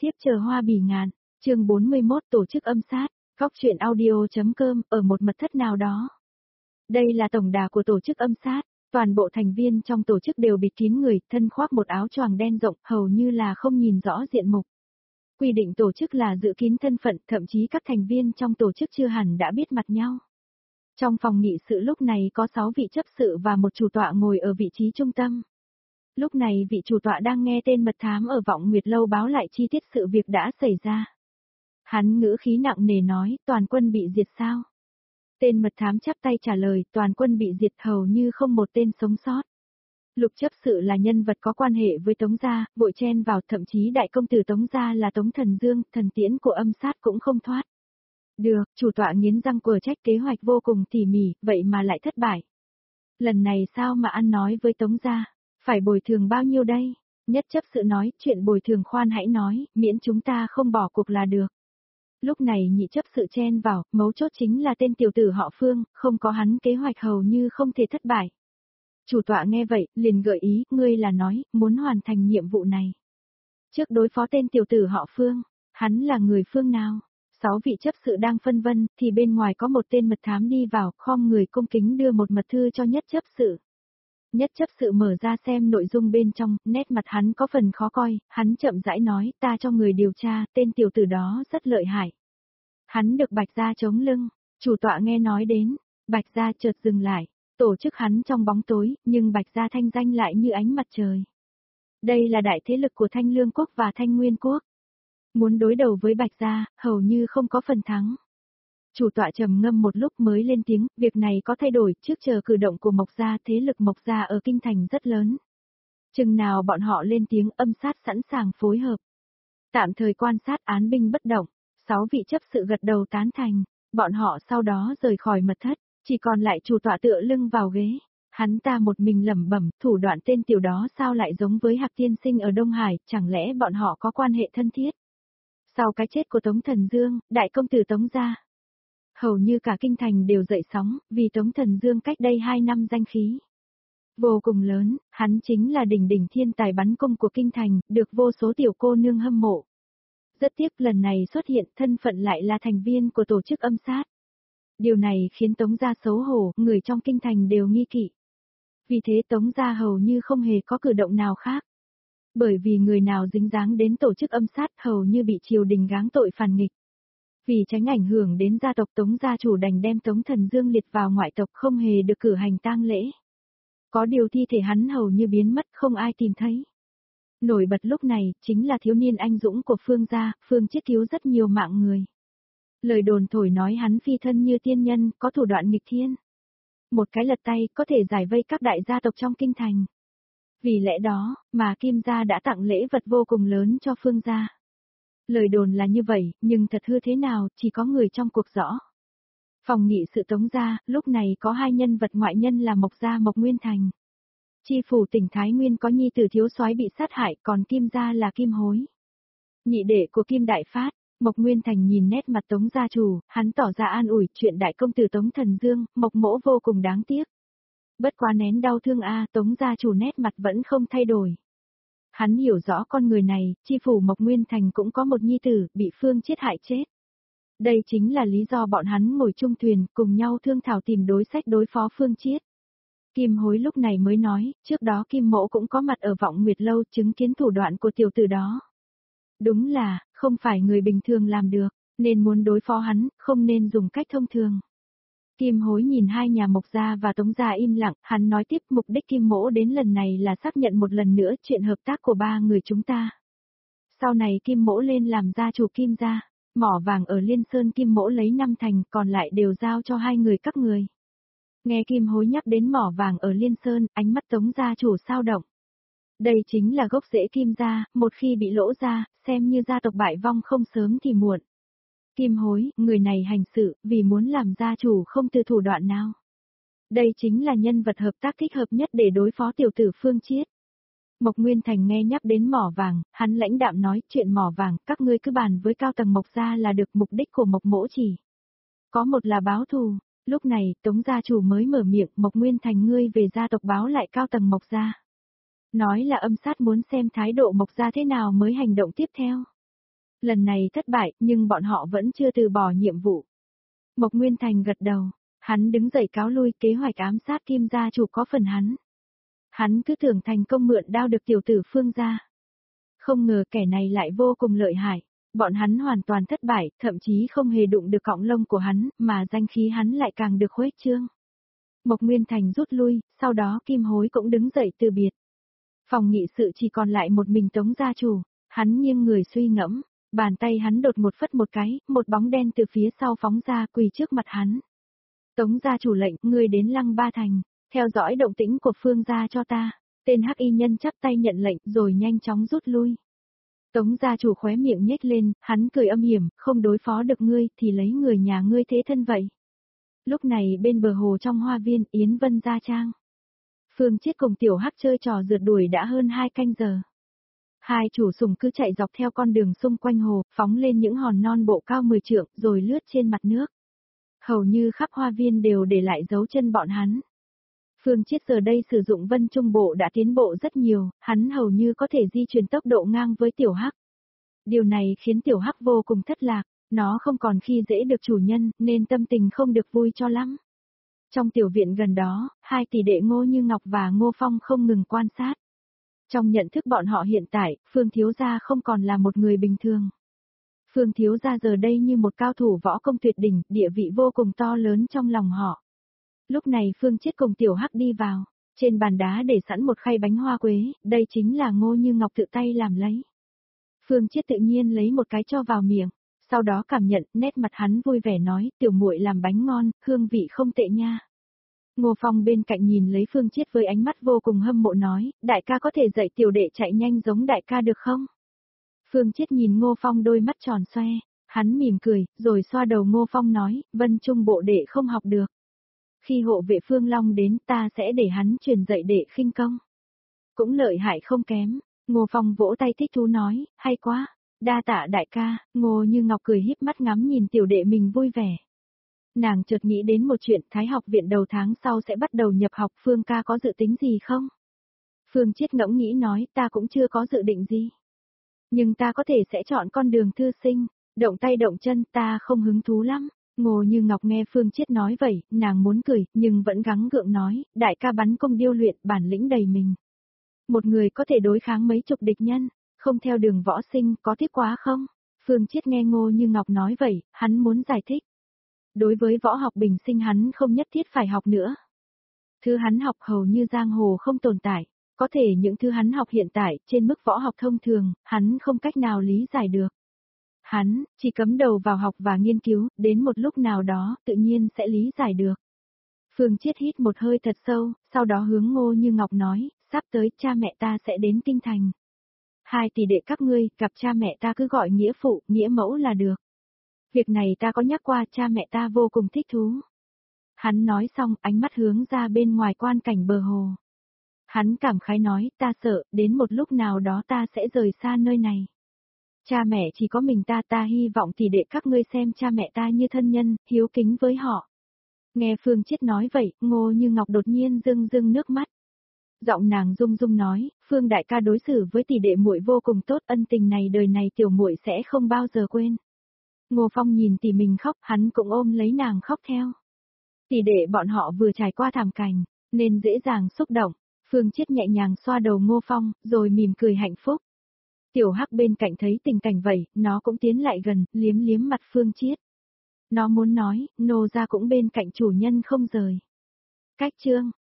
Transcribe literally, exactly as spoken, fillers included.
tiếp chờ hoa bỉ ngạn, chương bốn mươi mốt tổ chức âm sát, góc truyện audio.com ở một mật thất nào đó. Đây là tổng đà của tổ chức âm sát, toàn bộ thành viên trong tổ chức đều bịt kín người, thân khoác một áo choàng đen rộng, hầu như là không nhìn rõ diện mục. Quy định tổ chức là giữ kín thân phận, thậm chí các thành viên trong tổ chức chưa hẳn đã biết mặt nhau. Trong phòng nghị sự lúc này có sáu vị chấp sự và một chủ tọa ngồi ở vị trí trung tâm. Lúc này vị chủ tọa đang nghe tên mật thám ở Vọng Nguyệt Lâu báo lại chi tiết sự việc đã xảy ra. Hắn ngữ khí nặng nề nói, toàn quân bị diệt sao? Tên mật thám chắp tay trả lời, toàn quân bị diệt, hầu như không một tên sống sót. Lục chấp sự là nhân vật có quan hệ với Tống gia, vội chen vào, thậm chí đại công tử Tống gia là Tống Thần Dương, thần tiễn của âm sát cũng không thoát. Được, chủ tọa nghiến răng quở trách, kế hoạch vô cùng tỉ mỉ, vậy mà lại thất bại. Lần này sao mà ăn nói với Tống gia? Phải bồi thường bao nhiêu đây? Nhất chấp sự nói, chuyện bồi thường khoan hãy nói, miễn chúng ta không bỏ cuộc là được. Lúc này nhị chấp sự chen vào, mấu chốt chính là tên tiểu tử họ Phương, không có hắn kế hoạch hầu như không thể thất bại. Chủ tọa nghe vậy, liền gợi ý, ngươi là nói, muốn hoàn thành nhiệm vụ này. Trước đối phó tên tiểu tử họ Phương, hắn là người phương nào? Sáu vị chấp sự đang phân vân, thì bên ngoài có một tên mật thám đi vào, khom người cung kính đưa một mật thư cho nhất chấp sự. Nhất chấp sự mở ra xem nội dung bên trong, nét mặt hắn có phần khó coi, hắn chậm rãi nói, ta cho người điều tra, tên tiểu tử đó rất lợi hại. Hắn được Bạch gia chống lưng, chủ tọa nghe nói đến, Bạch gia chợt dừng lại, tổ chức hắn trong bóng tối, nhưng Bạch gia thanh danh lại như ánh mặt trời. Đây là đại thế lực của Thanh Lương Quốc và Thanh Nguyên Quốc. Muốn đối đầu với Bạch gia, hầu như không có phần thắng. Chủ tọa trầm ngâm một lúc mới lên tiếng, việc này có thay đổi, trước chờ cử động của Mộc gia, thế lực Mộc gia ở kinh thành rất lớn. Chừng nào bọn họ lên tiếng, âm sát sẵn sàng phối hợp. Tạm thời quan sát án binh bất động, sáu vị chấp sự gật đầu tán thành, bọn họ sau đó rời khỏi mật thất, chỉ còn lại chủ tọa tựa lưng vào ghế. Hắn ta một mình lẩm bẩm, thủ đoạn tên tiểu đó sao lại giống với Hạc tiên sinh ở Đông Hải, chẳng lẽ bọn họ có quan hệ thân thiết? Sau cái chết của Tống Thần Dương, đại công tử Tống gia, hầu như cả kinh thành đều dậy sóng, vì Tống Thần Dương cách đây hai năm danh khí vô cùng lớn, hắn chính là đỉnh đỉnh thiên tài bắn cung của kinh thành, được vô số tiểu cô nương hâm mộ. Rất tiếc lần này xuất hiện, thân phận lại là thành viên của tổ chức âm sát. Điều này khiến Tống gia xấu hổ, người trong kinh thành đều nghi kỵ. Vì thế Tống gia hầu như không hề có cử động nào khác. Bởi vì người nào dính dáng đến tổ chức âm sát hầu như bị triều đình gáng tội phản nghịch. Vì tránh ảnh hưởng đến gia tộc Tống gia chủ đành đem Tống Thần Dương liệt vào ngoại tộc, không hề được cử hành tang lễ. Có điều thi thể hắn hầu như biến mất, không ai tìm thấy. Nổi bật lúc này, chính là thiếu niên anh dũng của Phương gia, Phương Chiết cứu rất nhiều mạng người. Lời đồn thổi nói hắn phi thân như tiên nhân, có thủ đoạn nghịch thiên. Một cái lật tay có thể giải vây các đại gia tộc trong kinh thành. Vì lẽ đó, mà Kim gia đã tặng lễ vật vô cùng lớn cho Phương gia. Lời đồn là như vậy, nhưng thật hư thế nào, chỉ có người trong cuộc rõ. Phòng nghị sự Tống gia, lúc này có hai nhân vật ngoại nhân là Mộc gia Mộc Nguyên Thành. Chi phủ tỉnh Thái Nguyên có nhi tử thiếu soái bị sát hại, còn Kim gia là Kim Hối, nhị đệ của Kim Đại Phát. Mộc Nguyên Thành nhìn nét mặt Tống gia chủ, hắn tỏ ra an ủi, chuyện đại công tử Tống Thần Dương, Mộc mỗ vô cùng đáng tiếc. Bất quá nén đau thương a, Tống gia chủ nét mặt vẫn không thay đổi. Hắn hiểu rõ con người này, chi phủ Mộc Nguyên Thành cũng có một nhi tử, bị Phương Chiết hại chết. Đây chính là lý do bọn hắn ngồi chung thuyền, cùng nhau thương thảo tìm đối sách đối phó Phương Chiết. Kim Hối lúc này mới nói, trước đó Kim Mỗ cũng có mặt ở Vọng Nguyệt Lâu chứng kiến thủ đoạn của tiểu tử đó. Đúng là, không phải người bình thường làm được, nên muốn đối phó hắn, không nên dùng cách thông thường. Kim Hối nhìn hai nhà Mộc gia và Tống gia im lặng, hắn nói tiếp, mục đích Kim Mỗ đến lần này là xác nhận một lần nữa chuyện hợp tác của ba người chúng ta. Sau này Kim Mỗ lên làm gia chủ Kim gia, mỏ vàng ở Liên Sơn Kim Mỗ lấy năm thành, còn lại đều giao cho hai người các người. Nghe Kim Hối nhắc đến mỏ vàng ở Liên Sơn, ánh mắt Tống gia chủ sao động. Đây chính là gốc rễ Kim gia, một khi bị lỗ ra, xem như gia tộc bại vong không sớm thì muộn. Kim Hối, người này hành sự, vì muốn làm gia chủ không từ thủ đoạn nào. Đây chính là nhân vật hợp tác thích hợp nhất để đối phó tiểu tử Phương Chiết. Mộc Nguyên Thành nghe nhắc đến mỏ vàng, hắn lãnh đạm nói, chuyện mỏ vàng, các ngươi cứ bàn với cao tầng Mộc gia là được, mục đích của Mộc mỗ chỉ có một là báo thù. Lúc này, Tống gia chủ mới mở miệng, Mộc Nguyên Thành ngươi về gia tộc báo lại cao tầng Mộc gia. Nói là âm sát muốn xem thái độ Mộc gia thế nào mới hành động tiếp theo. Lần này thất bại, nhưng bọn họ vẫn chưa từ bỏ nhiệm vụ. Mộc Nguyên Thành gật đầu, hắn đứng dậy cáo lui, kế hoạch ám sát Kim gia chủ có phần hắn. Hắn cứ tưởng thành công mượn đao được tiểu tử Phương gia. Không ngờ kẻ này lại vô cùng lợi hại, bọn hắn hoàn toàn thất bại, thậm chí không hề đụng được cọng lông của hắn, mà danh khí hắn lại càng được khuếch trương. Mộc Nguyên Thành rút lui, sau đó Kim Hối cũng đứng dậy từ biệt. Phòng nghị sự chỉ còn lại một mình Tống gia chủ, hắn nghiêng người suy ngẫm, bàn tay hắn đột một phất một cái, một bóng đen từ phía sau phóng ra quỳ trước mặt hắn. Tống gia chủ lệnh, ngươi đến Lăng Ba Thành, theo dõi động tĩnh của Phương gia cho ta. Tên hắc y nhân chắp tay nhận lệnh rồi nhanh chóng rút lui. Tống gia chủ khóe miệng nhếch lên, hắn cười âm hiểm, không đối phó được ngươi thì lấy người nhà ngươi thế thân vậy. Lúc này bên bờ hồ trong hoa viên Yến Vân gia trang. Phương Chiết cùng tiểu hắc chơi trò rượt đuổi đã hơn hai canh giờ. Hai chủ sùng cứ chạy dọc theo con đường xung quanh hồ, phóng lên những hòn non bộ cao mười trượng rồi lướt trên mặt nước. Hầu như khắp hoa viên đều để lại dấu chân bọn hắn. Phương Chiết giờ đây sử dụng Vân Trung Bộ đã tiến bộ rất nhiều, hắn hầu như có thể di chuyển tốc độ ngang với tiểu hắc. Điều này khiến tiểu hắc vô cùng thất lạc, nó không còn khi dễ được chủ nhân, nên tâm tình không được vui cho lắm. Trong tiểu viện gần đó, hai tỷ đệ Ngô Như Ngọc và Ngô Phong không ngừng quan sát. Trong nhận thức bọn họ hiện tại, Phương thiếu gia không còn là một người bình thường. Phương thiếu gia giờ đây như một cao thủ võ công tuyệt đỉnh, địa vị vô cùng to lớn trong lòng họ. Lúc này Phương Chiết cùng tiểu hắc đi vào, trên bàn đá để sẵn một khay bánh hoa quế, đây chính là Ngô Như Ngọc tự tay làm lấy. Phương Chiết tự nhiên lấy một cái cho vào miệng, sau đó cảm nhận, nét mặt hắn vui vẻ nói, tiểu muội làm bánh ngon, hương vị không tệ nha. Ngô Phong bên cạnh nhìn lấy Phương Chiết với ánh mắt vô cùng hâm mộ nói, đại ca có thể dạy tiểu đệ chạy nhanh giống đại ca được không? Phương Chiết nhìn Ngô Phong đôi mắt tròn xoe, hắn mỉm cười, rồi xoa đầu Ngô Phong nói, Vân Trung Bộ đệ không học được. Khi hộ vệ Phương Long đến ta sẽ để hắn truyền dạy đệ khinh công. Cũng lợi hại không kém, Ngô Phong vỗ tay thích thú nói, hay quá, đa tạ đại ca, Ngô Như Ngọc cười híp mắt ngắm nhìn tiểu đệ mình vui vẻ. Nàng chợt nghĩ đến một chuyện, Thái học viện đầu tháng sau sẽ bắt đầu nhập học, Phương ca có dự tính gì không? Phương Chiết ngẫm nghĩ nói, ta cũng chưa có dự định gì. Nhưng ta có thể sẽ chọn con đường thư sinh, động tay động chân, ta không hứng thú lắm. Ngô Như Ngọc nghe Phương Chiết nói vậy, nàng muốn cười, nhưng vẫn gắng gượng nói, đại ca bắn công điêu luyện, bản lĩnh đầy mình. Một người có thể đối kháng mấy chục địch nhân, không theo đường võ sinh, có tiếc quá không? Phương Chiết nghe Ngô Như Ngọc nói vậy, hắn muốn giải thích. Đối với võ học bình sinh hắn không nhất thiết phải học nữa. Thứ hắn học hầu như giang hồ không tồn tại, có thể những thứ hắn học hiện tại, trên mức võ học thông thường, hắn không cách nào lý giải được. Hắn, chỉ cắm đầu vào học và nghiên cứu, đến một lúc nào đó, tự nhiên sẽ lý giải được. Phương Chiết hít một hơi thật sâu, sau đó hướng Ngô Như Ngọc nói, sắp tới cha mẹ ta sẽ đến Kinh Thành. Hai tỷ đệ các ngươi, gặp cha mẹ ta cứ gọi nghĩa phụ, nghĩa mẫu là được. Việc này ta có nhắc qua, cha mẹ ta vô cùng thích thú. Hắn nói xong, ánh mắt hướng ra bên ngoài quan cảnh bờ hồ. Hắn cảm khái nói, ta sợ, đến một lúc nào đó ta sẽ rời xa nơi này. Cha mẹ chỉ có mình ta, ta hy vọng tỷ đệ các ngươi xem cha mẹ ta như thân nhân, hiếu kính với họ. Nghe Phương Chiết nói vậy, Ngô Như Ngọc đột nhiên rưng rưng nước mắt. Giọng nàng rung rung nói, Phương đại ca đối xử với tỷ đệ muội vô cùng tốt, ân tình này đời này tiểu muội sẽ không bao giờ quên. Ngô Phong nhìn tỷ mình khóc, hắn cũng ôm lấy nàng khóc theo. Tỷ đệ bọn họ vừa trải qua thảm cảnh, nên dễ dàng xúc động. Phương Chiết nhẹ nhàng xoa đầu Ngô Phong, rồi mỉm cười hạnh phúc. Tiểu Hắc bên cạnh thấy tình cảnh vậy, nó cũng tiến lại gần, liếm liếm mặt Phương Chiết. Nó muốn nói, nô gia cũng bên cạnh chủ nhân không rời. Cách chương